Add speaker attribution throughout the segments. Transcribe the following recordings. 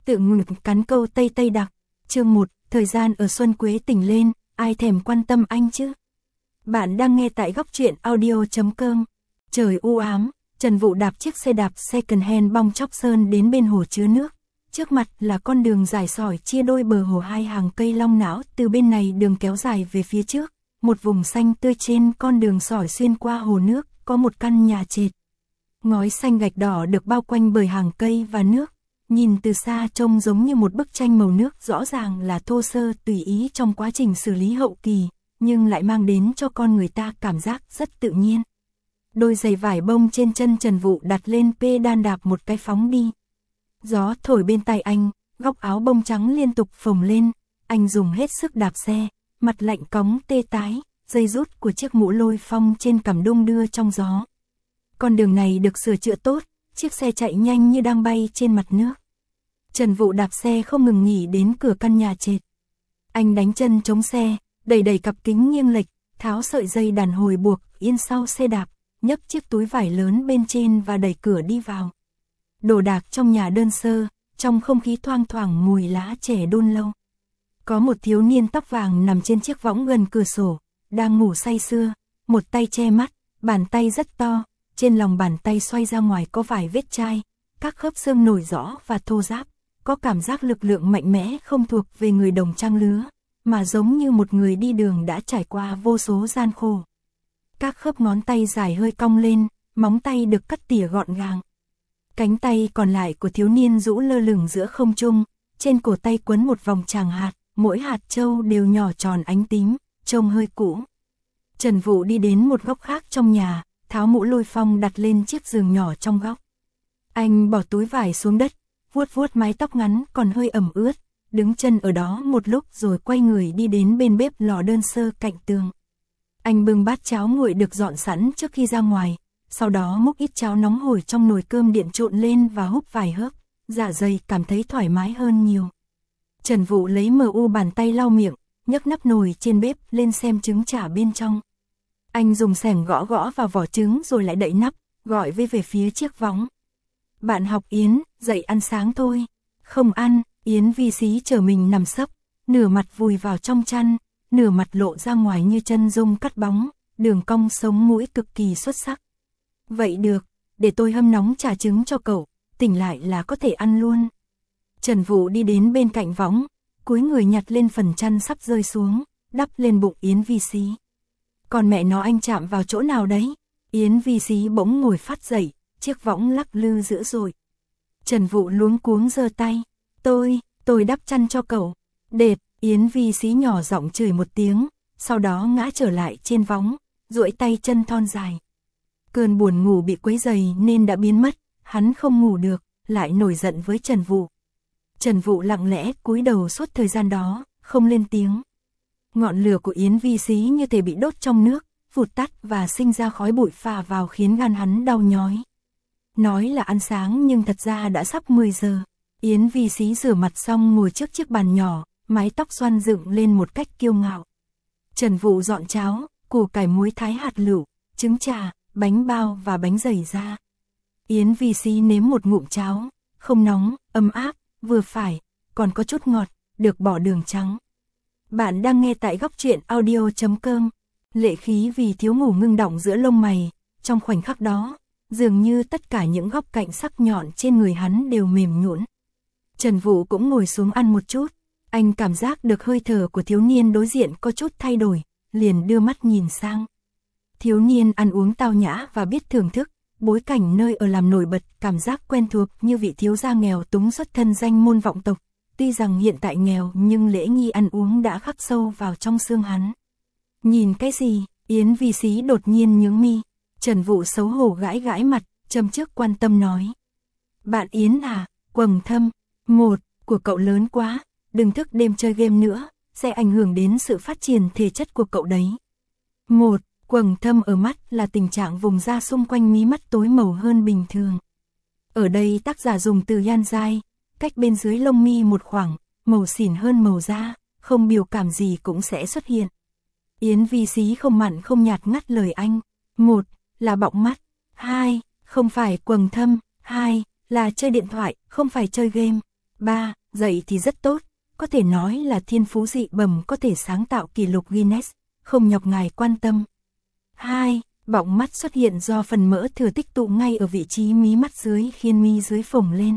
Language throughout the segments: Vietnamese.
Speaker 1: Tự ngực cắn câu Tây Tây đặc. Chương 1, thời gian ở Xuân Quế tỉnh lên, ai thèm quan tâm anh chứ? Bạn đang nghe tại góc truyện audio.com. Trời u ám, Trần Vũ đạp chiếc xe đạp second hand bong chóc sơn đến bên hồ chứa nước. Trước mặt là con đường dài sỏi chia đôi bờ hồ hai hàng cây long não, từ bên này đường kéo dài về phía trước. Một vùng xanh tươi trên con đường sỏi xuyên qua hồ nước, có một căn nhà trệt. Ngói xanh gạch đỏ được bao quanh bởi hàng cây và nước. Nhìn từ xa trông giống như một bức tranh màu nước, rõ ràng là thô sơ tùy ý trong quá trình xử lý hậu kỳ, nhưng lại mang đến cho con người ta cảm giác rất tự nhiên. Đôi giày vải bông trên chân Trần Vũ đặt lên pedal đạp một cái phóng đi. Gió thổi bên tai anh, góc áo bông trắng liên tục phồng lên, anh dùng hết sức đạp xe, mặt lạnh cóng tê tái, dây rút của chiếc mũ lôi phong trên cằm đung đưa trong gió. Con đường này được sửa chữa tốt, chiếc xe chạy nhanh như đang bay trên mặt nước. Trần Vũ đạp xe không ngừng nghỉ đến cửa căn nhà trệt. Anh đánh chân chống xe, đẩy cặp kính nghiêng lệch, tháo sợi dây đàn hồi buộc yên sau xe đạp, nhấc chiếc túi vải lớn bên trên và đẩy cửa đi vào. Đồ đạc trong nhà đơn sơ, trong không khí thoang thoảng mùi lá chè đun lâu. Có một thiếu niên tóc vàng nằm trên chiếc võng gần cửa sổ, đang ngủ say sưa, một tay che mắt, bàn tay rất to, trên lòng bàn tay xoay ra ngoài có vài vết chai, các khớp xương nổi rõ và thô ráp, có cảm giác lực lượng mạnh mẽ không thuộc về người đồng trang lứa, mà giống như một người đi đường đã trải qua vô số gian khổ. Các khớp ngón tay dài hơi cong lên, móng tay được cắt tỉa gọn gàng. Cánh tay còn lại của thiếu niên rũ lơ lửng giữa không trung, trên cổ tay quấn một vòng tràng hạt, mỗi hạt châu đều nhỏ tròn ánh tím, trông hơi cũ. Trần Vũ đi đến một góc khác trong nhà, tháo mũ lôi phong đặt lên chiếc giường nhỏ trong góc. Anh bỏ túi vải xuống đất, vuốt mái tóc ngắn còn hơi ẩm ướt, đứng chân ở đó một lúc rồi quay người đi đến bên bếp lò đơn sơ cạnh tường. Anh bưng bát cháo nguội được dọn sẵn trước khi ra ngoài, sau đó múc ít cháo nóng hổi trong nồi cơm điện trộn lên và húp vài hớp, dạ dày cảm thấy thoải mái hơn nhiều. Trần Vũ lấy bàn tay lau miệng, nhấc nắp nồi trên bếp lên xem trứng chả bên trong. Anh dùng xẻng gõ vào vỏ trứng rồi lại đậy nắp, gọi về phía chiếc võng. Bạn học Yến, dậy ăn sáng thôi. Không ăn, Yến vi xí chờ mình nằm sấp, nửa mặt vùi vào trong chăn, nửa mặt lộ ra ngoài như chân dung cắt bóng, đường cong sống mũi cực kỳ xuất sắc. Vậy được, để tôi hâm nóng trà trứng cho cậu, tỉnh lại là có thể ăn luôn. Trần Vũ đi đến bên cạnh võng, cúi người nhặt lên phần chăn sắp rơi xuống, đắp lên bụng Yến vi xí. Còn mẹ nó anh chạm vào chỗ nào đấy? Yến vi xí bỗng ngồi phát dậy, chiếc võng lắc lư dữ dội. Trần Vũ luống cuống giơ tay. Tôi đắp chăn cho cậu. Đệt, Yến vi xí nhỏ giọng chửi một tiếng, sau đó ngã trở lại trên võng, duỗi tay chân thon dài. Cơn buồn ngủ bị quấy rầy nên đã biến mất, hắn không ngủ được, lại nổi giận với Trần Vũ. Trần Vũ lặng lẽ cúi đầu suốt thời gian đó, không lên tiếng. Ngọn lửa của Yến vi xí như thể bị đốt trong nước, vụt tắt và sinh ra khói bụi phả vào khiến gan hắn đau nhói. Nói là ăn sáng nhưng thật ra đã sắp 10 giờ. Yến vi xí rửa mặt xong ngồi trước chiếc bàn nhỏ, mái tóc xoăn dựng lên một cách kiêu ngạo. Trần Vũ dọn cháo, củ cải muối thái hạt lựu, trứng trà, bánh bao và bánh dày ra. Yến vi xí nếm một ngụm cháo, không nóng, ấm áp, vừa phải, còn có chút ngọt, được bỏ đường trắng. Bạn đang nghe tại góc truyện audio.com. Lệ khí vì thiếu ngủ ngưng đọng giữa lông mày, trong khoảnh khắc đó, dường như tất cả những góc cạnh sắc nhọn trên người hắn đều mềm nhũn. Trần Vũ cũng ngồi xuống ăn một chút, anh cảm giác được hơi thở của thiếu niên đối diện có chút thay đổi, liền đưa mắt nhìn sang. Thiếu niên ăn uống tao nhã và biết thưởng thức, bối cảnh nơi ở làm nổi bật cảm giác quen thuộc như vị thiếu gia nghèo túng xuất thân danh môn vọng tộc. Tuy rằng hiện tại nghèo nhưng lễ nghi ăn uống đã khắc sâu vào trong xương hắn. Nhìn cái gì? Yến vi xí đột nhiên nhướng mi. Trần Vũ xấu hổ gãi mặt, châm trước quan tâm nói. Bạn Yến à, quầng thâm. Của cậu lớn quá, đừng thức đêm chơi game nữa, sẽ ảnh hưởng đến sự phát triển thể chất của cậu đấy. Quầng thâm ở mắt là tình trạng vùng da xung quanh mí mắt tối màu hơn bình thường. Ở đây tác giả dùng từ yan dai, cách bên dưới lông mi một khoảng, màu xỉn hơn màu da, không biểu cảm gì cũng sẽ xuất hiện. Yến vi xí không mặn không nhạt ngắt lời anh. 1. Là bọng mắt. 2. Không phải quầng thâm. 2. Là chơi điện thoại, không phải chơi game. 3. Dạy thì rất tốt, có thể nói là thiên phú dị bẩm, có thể sáng tạo kỷ lục Guinness, không nhọc ngài quan tâm. 2. Bọng mắt xuất hiện do phần mỡ thừa tích tụ ngay ở vị trí mí mắt dưới khiến mi dưới phồng lên.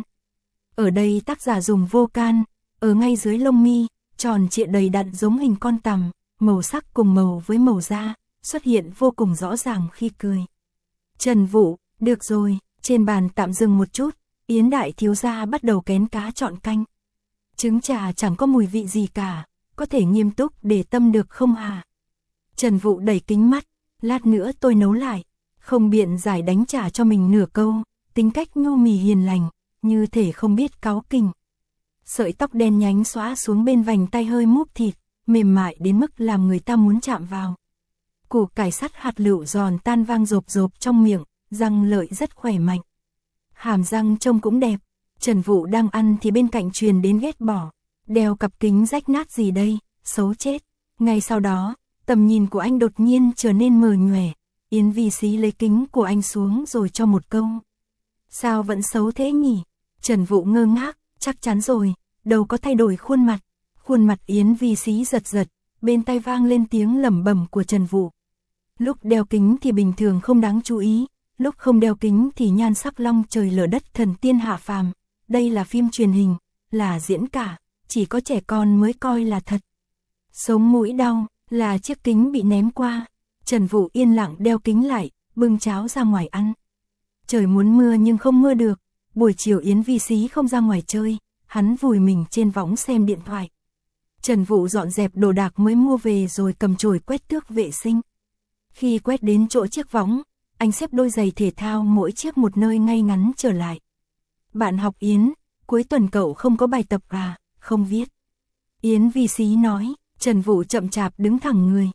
Speaker 1: Ở đây tác giả dùng vô can, ở ngay dưới lông mi, tròn trịa đầy đặn giống hình con tằm, màu sắc cùng màu với màu da, xuất hiện vô cùng rõ ràng khi cười. Trần Vũ, được rồi, trên bàn tạm dừng một chút, Yến đại thiếu gia bắt đầu kén cá chọn canh. Trứng trà chẳng có mùi vị gì cả, có thể nghiêm túc để tâm được không hả? Trần Vũ đẩy kính mắt, lát nữa tôi nấu lại, không biện giải đánh trả cho mình nửa câu, tính cách nhu mì hiền lành, như thể không biết cáu kỉnh. Sợi tóc đen nhánh xõa xuống bên vành tay hơi múp thịt, mềm mại đến mức làm người ta muốn chạm vào. Củ cải sắt hạt lựu giòn tan vang rộp rộp trong miệng, răng lợi rất khỏe mạnh. Hàm răng trông cũng đẹp. Trần Vũ đang ăn thì bên cạnh truyền đến ghét bỏ. Đeo cặp kính rách nát gì đây, xấu chết. Ngay sau đó, tầm nhìn của anh đột nhiên trở nên mờ nhòe. Yến Vi Xí lấy kính của anh xuống rồi cho một câu. Sao vẫn xấu thế nhỉ? Trần Vũ ngơ ngác, chắc chắn rồi, đâu có thay đổi khuôn mặt. Khuôn mặt Yến Vi Xí giật giật, bên tai vang lên tiếng lẩm bẩm của Trần Vũ. Lúc đeo kính thì bình thường không đáng chú ý, lúc không đeo kính thì nhan sắc long trời lở đất, thần tiên hạ phàm. Đây là phim truyền hình, là diễn cả, chỉ có trẻ con mới coi là thật. Sống mũi đau, là chiếc kính bị ném qua. Trần Vũ yên lặng đeo kính lại, bưng cháo ra ngoài ăn. Trời muốn mưa nhưng không mưa được, buổi chiều Yến Vi Xí không ra ngoài chơi, hắn vùi mình trên võng xem điện thoại. Trần Vũ dọn dẹp đồ đạc mới mua về rồi cầm chổi quét tước vệ sinh. Khi quét đến chỗ chiếc võng, anh xếp đôi giày thể thao mỗi chiếc một nơi ngay ngắn trở lại. Bạn học Yến, cuối tuần cậu không có bài tập à, không viết. Yến Vi Xí nói. Trần Vũ chậm chạp đứng thẳng người.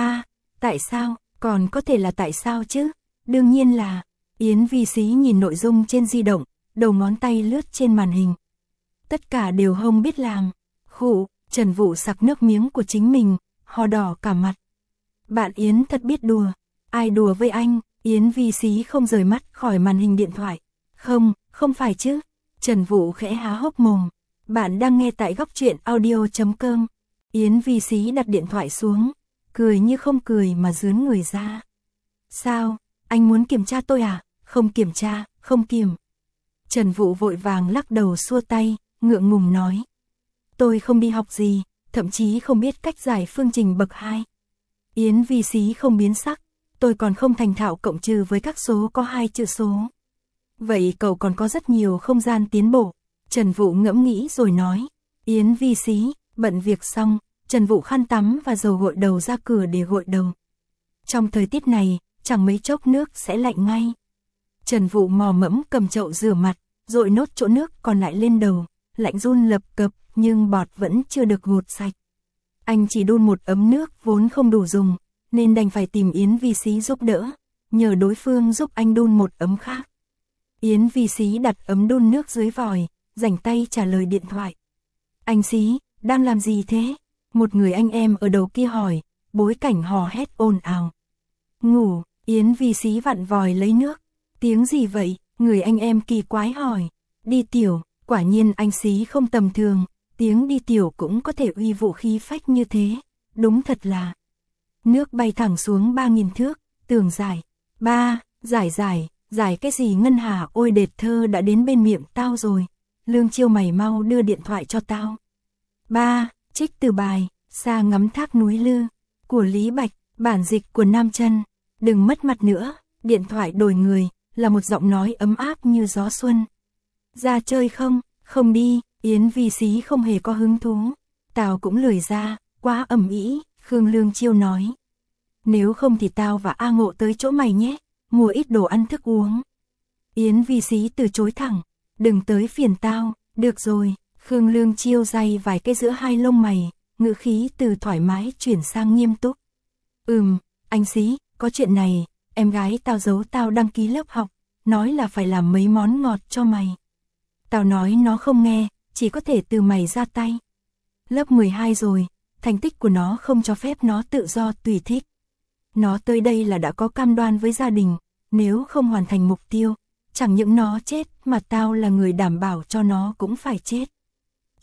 Speaker 1: Tại sao, còn có thể là tại sao chứ? Đương nhiên là. Yến Vi Xí nhìn nội dung trên di động, đầu ngón tay lướt trên màn hình. Tất cả đều không biết làm. Khụ, Trần Vũ sặc nước miếng của chính mình, ho đỏ cả mặt. Bạn Yến thật biết đùa. Ai đùa với anh? Yến Vi Xí không rời mắt khỏi màn hình điện thoại. Không phải chứ. Trần Vũ khẽ há hốc mồm. Bạn đang nghe tại góc truyện audio.com. Yến Vi Xí đặt điện thoại xuống, cười như không cười mà rướn người ra. Sao, anh muốn kiểm tra tôi à? Không kiểm tra, không kiểm. Trần Vũ vội vàng lắc đầu xua tay, ngượng ngùng nói. Tôi không đi học gì, thậm chí không biết cách giải phương trình bậc 2. Yến Vi Xí không biến sắc, tôi còn không thành thạo cộng trừ với các số có 2 chữ số. Vậy cậu còn có rất nhiều không gian tiến bộ. Trần Vũ ngẫm nghĩ rồi nói. Yến Vi Xí, bận việc xong, Trần Vũ khăn tắm và dầu gội đầu ra cửa để gội đầu. Trong thời tiết này, chẳng mấy chốc nước sẽ lạnh ngay. Trần Vũ mò mẫm cầm chậu rửa mặt, dội nốt chỗ nước còn lại lên đầu, lạnh run lập cập nhưng bọt vẫn chưa được gột sạch. Anh chỉ đun một ấm nước vốn không đủ dùng, nên đành phải tìm Yến Vi Xí giúp đỡ, nhờ đối phương giúp anh đun một ấm khác. Yến Vi Xí đặt ấm đun nước dưới vòi, rảnh tay trả lời điện thoại. Anh Xí, đang làm gì thế? Một người anh em ở đầu kia hỏi, bối cảnh hò hét ồn ào. Ngủ, Yến Vi Xí vặn vòi lấy nước. Tiếng gì vậy? Người anh em kỳ quái hỏi. Đi tiểu, quả nhiên anh Xí không tầm thường, tiếng đi tiểu cũng có thể uy vũ khí phách như thế. Đúng thật là. Nước bay thẳng xuống 3.000 thước, tường giải. Giải cái gì Ngân Hà, ôi đệt thơ đã đến bên miệng tao rồi. Lương Chiêu mày mau đưa điện thoại cho tao. Trích từ bài, Xa ngắm thác núi Lư, của Lý Bạch, bản dịch của Nam Chân. Đừng mất mặt nữa, điện thoại đổi người, là một giọng nói ấm áp như gió xuân. Ra chơi không? Không đi, Yến Vi Xí không hề có hứng thú. Tao cũng lười ra, quá ầm ĩ, Khương Lương Chiêu nói. Nếu không thì tao và A Ngộ tới chỗ mày nhé, mua ít đồ ăn thức uống. Yến Vi Xí từ chối thẳng, đừng tới phiền tao, được rồi. Khương Lương Chiêu day vài cái giữa hai lông mày, ngữ khí từ thoải mái chuyển sang nghiêm túc. Anh Xí, có chuyện này, em gái tao giấu tao đăng ký lớp học, nói là phải làm mấy món ngọt cho mày. Tao nói nó không nghe, chỉ có thể từ mày ra tay. Lớp 12 rồi, thành tích của nó không cho phép nó tự do tùy thích. Nó tới đây là đã có cam đoan với gia đình, nếu không hoàn thành mục tiêu, chẳng những nó chết mà tao là người đảm bảo cho nó cũng phải chết.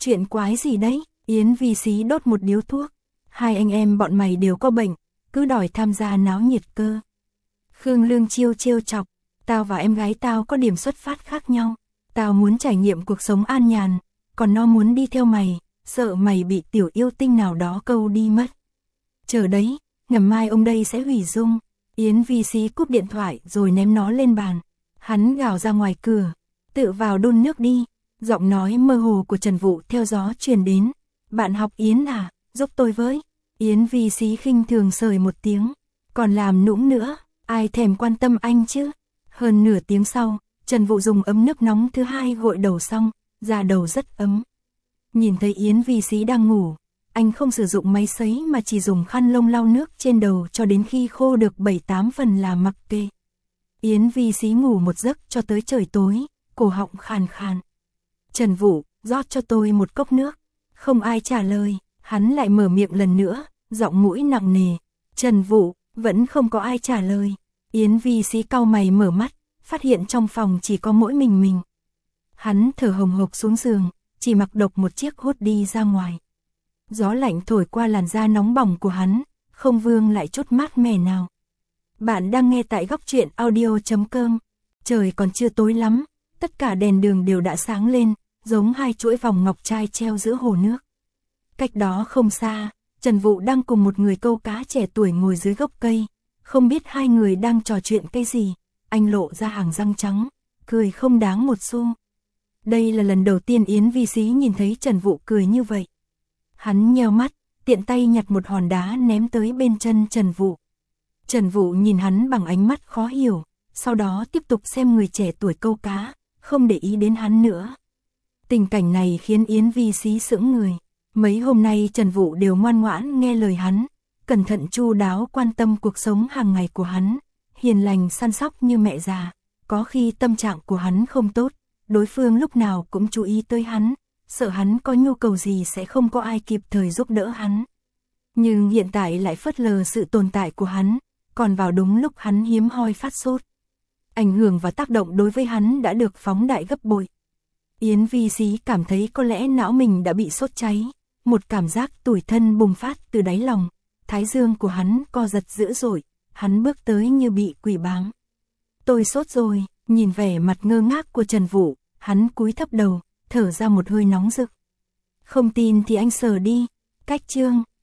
Speaker 1: Chuyện quái gì đấy? Yến Vi Xí đốt một điếu thuốc. Hai anh em bọn mày đều có bệnh, cứ đòi tham gia náo nhiệt cơ. Khương Lương trêu chọc, tao và em gái tao có điểm xuất phát khác nhau. Tao muốn trải nghiệm cuộc sống an nhàn, còn nó muốn đi theo mày, sợ mày bị tiểu yêu tinh nào đó câu đi mất. Chờ đấy, ngày mai ông đây sẽ hủy dung. Yến Vi Xí cúp điện thoại rồi ném nó lên bàn. Hắn gào ra ngoài cửa, tự vào đun nước đi. Giọng nói mơ hồ của Trần Vũ theo gió truyền đến. Bạn học Yến à, giúp tôi với. Yến Vi Xí khinh thường sời một tiếng. Còn làm nũng nữa, ai thèm quan tâm anh chứ. Hơn nửa tiếng sau, Trần Vũ dùng ấm nước nóng thứ hai gội đầu xong, da đầu rất ấm. Nhìn thấy Yến Vi Xí đang ngủ, anh không sử dụng máy sấy mà chỉ dùng khăn lông lau nước trên đầu cho đến khi khô được 7-8 phần là mặc kệ. Yến Vi Xí ngủ một giấc cho tới trời tối, cổ họng khàn khàn. Trần Vũ, rót cho tôi một cốc nước. Không ai trả lời, hắn lại mở miệng lần nữa, giọng mũi nặng nề. Trần Vũ, vẫn không có ai trả lời. Yến Vi Xí cau mày mở mắt, phát hiện trong phòng chỉ có mỗi mình. Hắn thở hồng hộc xuống giường, chỉ mặc độc một chiếc hốt đi ra ngoài. Gió lạnh thổi qua làn da nóng bỏng của hắn, không vương lại chút mát mẻ nào. Bạn đang nghe tại góc truyện audio.com. Trời còn chưa tối lắm, tất cả đèn đường đều đã sáng lên, giống hai chuỗi vòng ngọc trai treo giữa hồ nước. Cách đó không xa, Trần Vũ đang cùng một người câu cá trẻ tuổi ngồi dưới gốc cây, không biết hai người đang trò chuyện cái gì, anh lộ ra hàng răng trắng, cười không đáng một xu. Đây là lần đầu tiên Yến Vi Xí nhìn thấy Trần Vũ cười như vậy. Hắn nheo mắt, tiện tay nhặt một hòn đá ném tới bên chân Trần Vũ. Trần Vũ nhìn hắn bằng ánh mắt khó hiểu, sau đó tiếp tục xem người trẻ tuổi câu cá, không để ý đến hắn nữa. Tình cảnh này khiến Yến Vi Xí sững người. Mấy hôm nay Trần Vũ đều ngoan ngoãn nghe lời hắn, cẩn thận chu đáo quan tâm cuộc sống hàng ngày của hắn, hiền lành săn sóc như mẹ già. Có khi tâm trạng của hắn không tốt, đối phương lúc nào cũng chú ý tới hắn, sợ hắn có nhu cầu gì sẽ không có ai kịp thời giúp đỡ hắn. Nhưng hiện tại lại phớt lờ sự tồn tại của hắn, còn vào đúng lúc hắn hiếm hoi phát sốt. Ảnh hưởng và tác động đối với hắn đã được phóng đại gấp bội. Yến Vi Xí cảm thấy có lẽ não mình đã bị sốt cháy, một cảm giác tủi thân bùng phát từ đáy lòng, thái dương của hắn co giật dữ dội, hắn bước tới như bị quỷ bám. Tôi sốt rồi, nhìn vẻ mặt ngơ ngác của Trần Vũ, hắn cúi thấp đầu, thở ra một hơi nóng rực. Không tin thì anh sờ đi, cách chương.